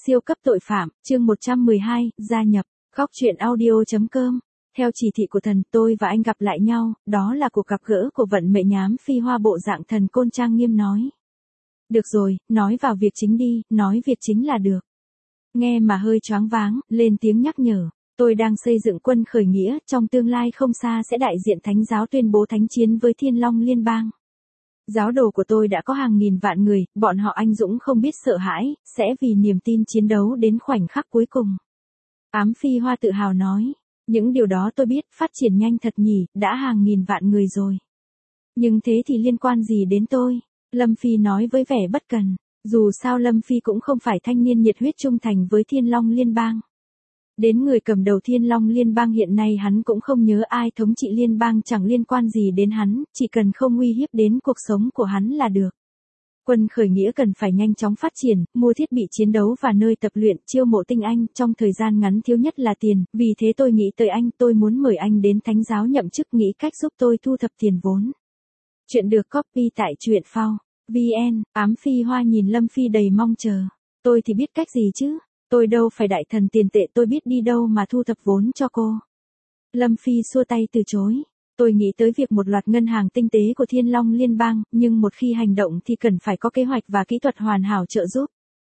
Siêu cấp tội phạm, chương 112, gia nhập, góc truyện audio.com. Theo chỉ thị của thần, tôi và anh gặp lại nhau, đó là cuộc gặp gỡ của vận mệnh nhám phi hoa bộ dạng thần côn trang nghiêm nói. Được rồi, nói vào việc chính đi, nói việc chính là được. Nghe mà hơi choáng váng, lên tiếng nhắc nhở. Tôi đang xây dựng quân khởi nghĩa, trong tương lai không xa sẽ đại diện thánh giáo tuyên bố thánh chiến với Thiên Long Liên bang. Giáo đồ của tôi đã có hàng nghìn vạn người, bọn họ anh dũng không biết sợ hãi, sẽ vì niềm tin chiến đấu đến khoảnh khắc cuối cùng. Ám phi hoa tự hào nói, những điều đó tôi biết, phát triển nhanh thật nhỉ, đã hàng nghìn vạn người rồi. Nhưng thế thì liên quan gì đến tôi? Lâm Phi nói với vẻ bất cần, dù sao Lâm Phi cũng không phải thanh niên nhiệt huyết trung thành với Thiên Long Liên bang. Đến người cầm đầu Thiên Long Liên bang hiện nay hắn cũng không nhớ ai thống trị liên bang chẳng liên quan gì đến hắn, chỉ cần không uy hiếp đến cuộc sống của hắn là được. Quân khởi nghĩa cần phải nhanh chóng phát triển, mua thiết bị chiến đấu và nơi tập luyện, chiêu mộ tinh anh, trong thời gian ngắn thiếu nhất là tiền, vì thế tôi nghĩ tới anh, tôi muốn mời anh đến thánh giáo nhậm chức, nghĩ cách giúp tôi thu thập tiền vốn. Chuyện được copy tại truyện phao VN. Ám phi hoa nhìn Lâm Phi đầy mong chờ. Tôi thì biết cách gì chứ? Tôi đâu phải đại thần tiền tệ, tôi biết đi đâu mà thu thập vốn cho cô. Lâm Phi xua tay từ chối. Tôi nghĩ tới việc một loạt ngân hàng tinh tế của Thiên Long Liên bang, nhưng một khi hành động thì cần phải có kế hoạch và kỹ thuật hoàn hảo trợ giúp.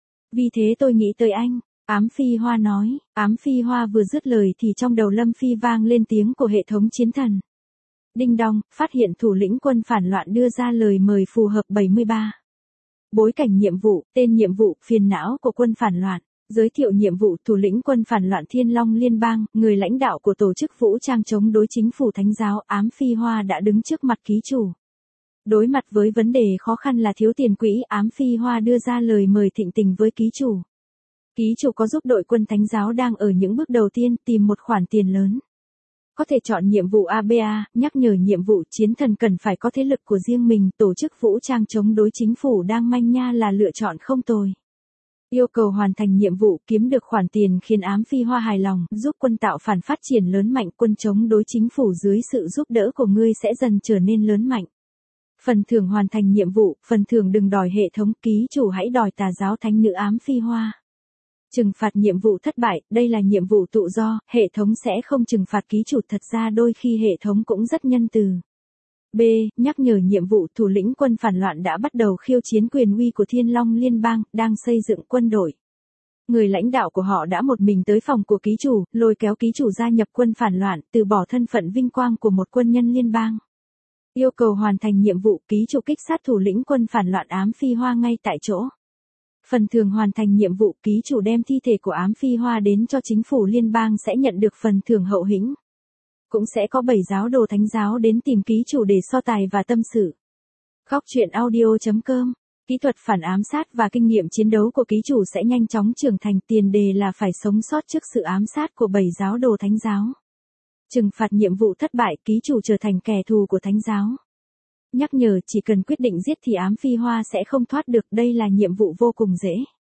Vì thế tôi nghĩ tới anh. Ám phi hoa nói. Ám phi hoa vừa dứt lời thì trong đầu Lâm Phi vang lên tiếng của hệ thống chiến thần. Đinh đong, phát hiện thủ lĩnh quân phản loạn đưa ra lời mời phù hợp 73. Bối cảnh nhiệm vụ, tên nhiệm vụ, phiền não của quân phản loạn. Giới thiệu nhiệm vụ, thủ lĩnh quân phản loạn Thiên Long Liên bang, người lãnh đạo của tổ chức vũ trang chống đối chính phủ thánh giáo. Ám phi hoa đã đứng trước mặt ký chủ. Đối mặt với vấn đề khó khăn là thiếu tiền quỹ, ám phi hoa đưa ra lời mời thịnh tình với ký chủ. Ký chủ có giúp đội quân thánh giáo đang ở những bước đầu tiên tìm một khoản tiền lớn. Có thể chọn nhiệm vụ ABA, nhắc nhở nhiệm vụ chiến thần cần phải có thế lực của riêng mình, tổ chức vũ trang chống đối chính phủ đang manh nha là lựa chọn không tồi. Yêu cầu hoàn thành nhiệm vụ kiếm được khoản tiền khiến ám phi hoa hài lòng, giúp quân tạo phản phát triển lớn mạnh, quân chống đối chính phủ dưới sự giúp đỡ của ngươi sẽ dần trở nên lớn mạnh. Phần thưởng hoàn thành nhiệm vụ, phần thưởng đừng đòi hệ thống, ký chủ hãy đòi tà giáo thánh nữ ám phi hoa. Trừng phạt nhiệm vụ thất bại, đây là nhiệm vụ tự do, hệ thống sẽ không trừng phạt ký chủ, thật ra đôi khi hệ thống cũng rất nhân từ. B. Nhắc nhở nhiệm vụ, thủ lĩnh quân phản loạn đã bắt đầu khiêu chiến quyền uy của Thiên Long Liên bang, đang xây dựng quân đội. Người lãnh đạo của họ đã một mình tới phòng của ký chủ, lôi kéo ký chủ gia nhập quân phản loạn, từ bỏ thân phận vinh quang của một quân nhân liên bang. Yêu cầu hoàn thành nhiệm vụ, ký chủ kích sát thủ lĩnh quân phản loạn ám phi hoa ngay tại chỗ. Phần thưởng hoàn thành nhiệm vụ, ký chủ đem thi thể của ám phi hoa đến cho chính phủ liên bang sẽ nhận được phần thưởng hậu hĩnh. Cũng sẽ có 7 giáo đồ thánh giáo đến tìm ký chủ để so tài và tâm sự. Góc truyện audio.com. Kỹ thuật phản ám sát và kinh nghiệm chiến đấu của ký chủ sẽ nhanh chóng trưởng thành, tiền đề là phải sống sót trước sự ám sát của 7 giáo đồ thánh giáo. Trừng phạt nhiệm vụ thất bại, ký chủ trở thành kẻ thù của thánh giáo. Nhắc nhở, chỉ cần quyết định giết thì ám phi hoa sẽ không thoát được, đây là nhiệm vụ vô cùng dễ.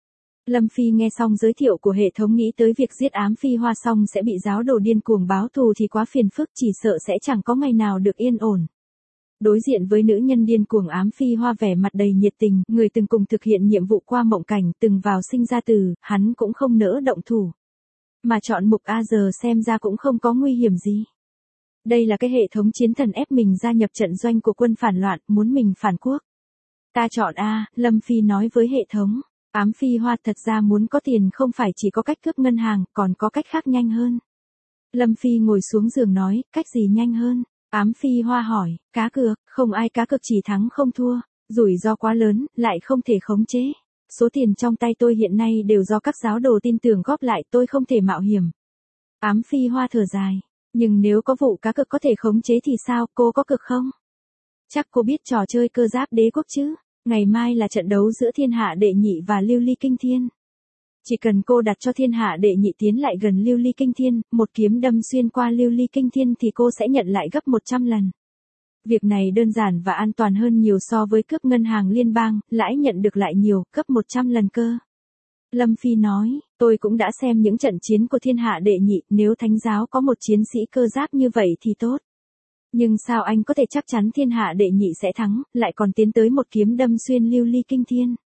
Lâm Phi nghe xong giới thiệu của hệ thống nghĩ tới việc giết ám phi hoa xong sẽ bị giáo đồ điên cuồng báo thù thì quá phiền phức, chỉ sợ sẽ chẳng có ngày nào được yên ổn. Đối diện với nữ nhân điên cuồng ám phi hoa vẻ mặt đầy nhiệt tình, người từng cùng thực hiện nhiệm vụ qua mộng cảnh, từng vào sinh ra tử, hắn cũng không nỡ động thủ. Mà chọn mục A giờ xem ra cũng không có nguy hiểm gì. Đây là cái hệ thống chiến thần ép mình gia nhập trận doanh của quân phản loạn, muốn mình phản quốc. Ta chọn A, Lâm Phi nói với hệ thống. Ám phi hoa thật ra muốn có tiền không phải chỉ có cách cướp ngân hàng, còn có cách khác nhanh hơn. Lâm Phi ngồi xuống giường nói, cách gì nhanh hơn? Ám phi hoa hỏi, cá cược, không ai cá cược chỉ thắng không thua, rủi ro quá lớn, lại không thể khống chế. Số tiền trong tay tôi hiện nay đều do các giáo đồ tin tưởng góp lại, tôi không thể mạo hiểm. Ám phi hoa thở dài, nhưng nếu có vụ cá cược có thể khống chế thì sao, cô có cược không? Chắc cô biết trò chơi cơ giáp đế quốc chứ? Ngày mai là trận đấu giữa Thiên Hạ Đệ Nhị và Lưu Ly Kinh Thiên. Chỉ cần cô đặt cho Thiên Hạ Đệ Nhị tiến lại gần Lưu Ly Kinh Thiên, một kiếm đâm xuyên qua Lưu Ly Kinh Thiên thì cô sẽ nhận lại gấp 100 lần. Việc này đơn giản và an toàn hơn nhiều so với cướp ngân hàng liên bang, lãi nhận được lại nhiều, gấp 100 lần cơ. Lâm Phi nói, tôi cũng đã xem những trận chiến của Thiên Hạ Đệ Nhị, nếu thánh giáo có một chiến sĩ cơ giáp như vậy thì tốt. Nhưng sao anh có thể chắc chắn Thiên Hạ Đệ Nhị sẽ thắng, lại còn tiến tới một kiếm đâm xuyên Lưu Ly Kinh Thiên?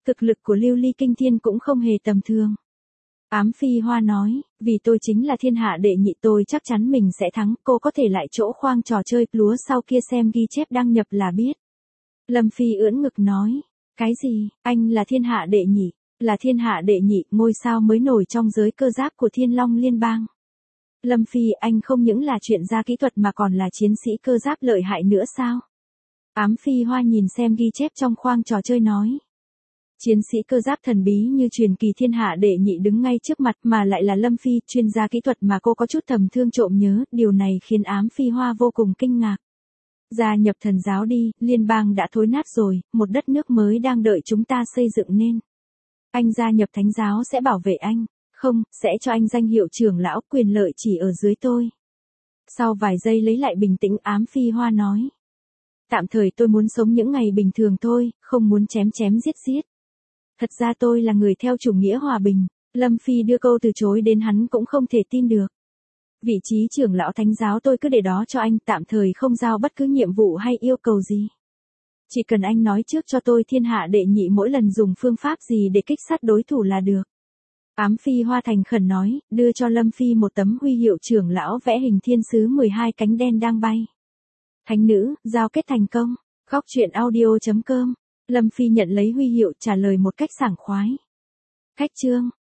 Thực lực của Lưu Ly Kinh Thiên cũng không hề tầm thường. Ám Phi Hoa nói, vì tôi chính là thiên hạ đệ nhị, tôi chắc chắn mình sẽ thắng, cô có thể lại chỗ khoang trò chơi lúa sau kia xem ghi chép đăng nhập là biết. Lâm Phi ưỡn ngực nói, cái gì, anh là thiên hạ đệ nhị, là thiên hạ đệ nhị, ngôi sao mới nổi trong giới cơ giáp của Thiên Long Liên bang. Lâm Phi, anh không những là chuyên gia kỹ thuật mà còn là chiến sĩ cơ giáp lợi hại nữa sao? Ám Phi Hoa nhìn xem ghi chép trong khoang trò chơi nói. Chiến sĩ cơ giáp thần bí như truyền kỳ thiên hạ đệ nhị đứng ngay trước mặt mà lại là Lâm Phi, chuyên gia kỹ thuật mà cô có chút thầm thương trộm nhớ, điều này khiến Ám Phi Hoa vô cùng kinh ngạc. Gia nhập thần giáo đi, liên bang đã thối nát rồi, một đất nước mới đang đợi chúng ta xây dựng nên. Anh gia nhập thánh giáo sẽ bảo vệ anh, không, sẽ cho anh danh hiệu trưởng lão, quyền lợi chỉ ở dưới tôi. Sau vài giây lấy lại bình tĩnh, Ám Phi Hoa nói. Tạm thời tôi muốn sống những ngày bình thường thôi, không muốn chém chém giết giết. Thật ra tôi là người theo chủ nghĩa hòa bình. Lâm Phi đưa câu từ chối đến hắn cũng không thể tin được. Vị trí trưởng lão thánh giáo tôi cứ để đó cho anh, tạm thời không giao bất cứ nhiệm vụ hay yêu cầu gì. Chỉ cần anh nói trước cho tôi thiên hạ đệ nhị mỗi lần dùng phương pháp gì để kích sát đối thủ là được. Ám Phi Hoa thành khẩn nói, đưa cho Lâm Phi một tấm huy hiệu trưởng lão vẽ hình thiên sứ 12 cánh đen đang bay. Thánh nữ, giao kết thành công. Góc truyện audio.com. Lâm Phi nhận lấy huy hiệu trả lời một cách sảng khoái. Khách chương.